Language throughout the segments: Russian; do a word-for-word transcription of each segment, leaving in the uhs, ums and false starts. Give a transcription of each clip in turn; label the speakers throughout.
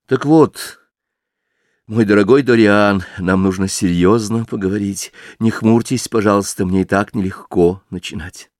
Speaker 1: Так вот, мой дорогой Дориан, нам нужно серьезно поговорить. Не хмурьтесь, пожалуйста, мне и так нелегко начинать.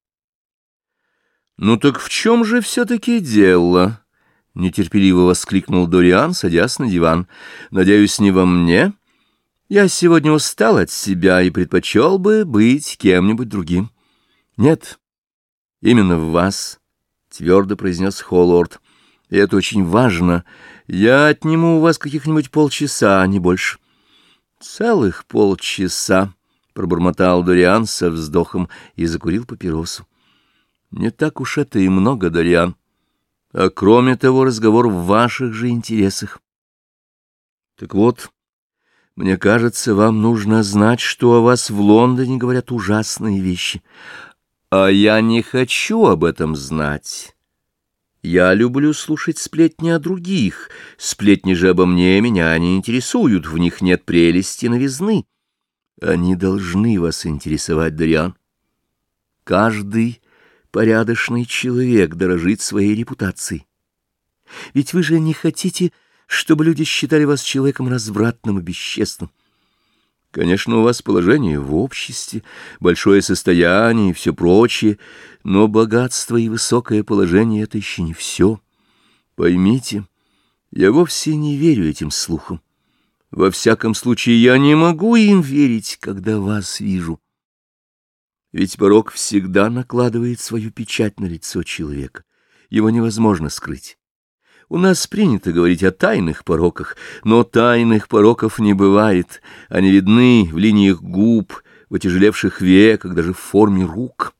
Speaker 1: Ну так в чем же все-таки дело? Нетерпеливо воскликнул Дориан, садясь на диван. Надеюсь, не во мне? Я сегодня устал от себя и предпочел бы быть кем-нибудь другим. Нет, именно в вас, твердо произнес Холлорд. И это очень важно. Я отниму у вас каких-нибудь полчаса, а не больше. Целых полчаса, пробормотал Дориан со вздохом и закурил папиросу. Не так уж это и много, Дориан. А кроме того, разговор в ваших же интересах. Так вот, мне кажется, вам нужно знать, что о вас в Лондоне говорят ужасные вещи. А я не хочу об этом знать. Я люблю слушать сплетни о других. Сплетни же обо мне меня не интересуют, в них нет прелести новизны. Они должны вас интересовать, Дориан. Каждый порядочный человек дорожит своей репутацией. Ведь вы же не хотите, чтобы люди считали вас человеком развратным и бесчестным. Конечно, у вас положение в обществе, большое состояние и все прочее, но богатство и высокое положение — это еще не все. Поймите, я вовсе не верю этим слухам. Во всяком случае, я не могу им верить, когда вас вижу. Ведь порок всегда накладывает свою печать на лицо человека. Его невозможно скрыть. У нас принято говорить о тайных пороках, но тайных пороков не бывает. Они видны в линиях губ, в отяжелевших веках, даже в форме рук.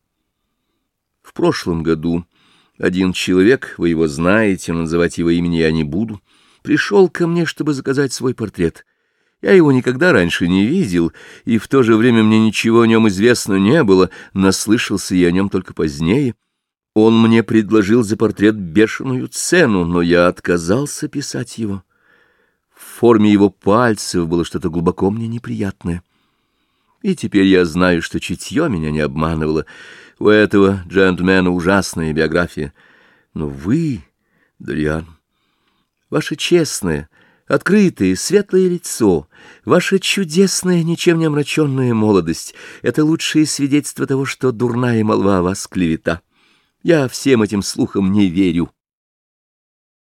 Speaker 1: В прошлом году один человек, вы его знаете, но называть его имени я не буду, пришел ко мне, чтобы заказать свой портрет. Я его никогда раньше не видел, и в то же время мне ничего о нем известно не было, наслышался я о нем только позднее. Он мне предложил за портрет бешеную цену, но я отказался писать его. В форме его пальцев было что-то глубоко мне неприятное. И теперь я знаю, что чутье меня не обманывало. У этого джентльмена ужасная биография. Но вы, Дориан, ваше честное, открытое, светлое лицо, ваша чудесная, ничем не омраченная молодость — это лучшее свидетельство того, что дурная молва о вас клевета. Я всем этим слухам не верю.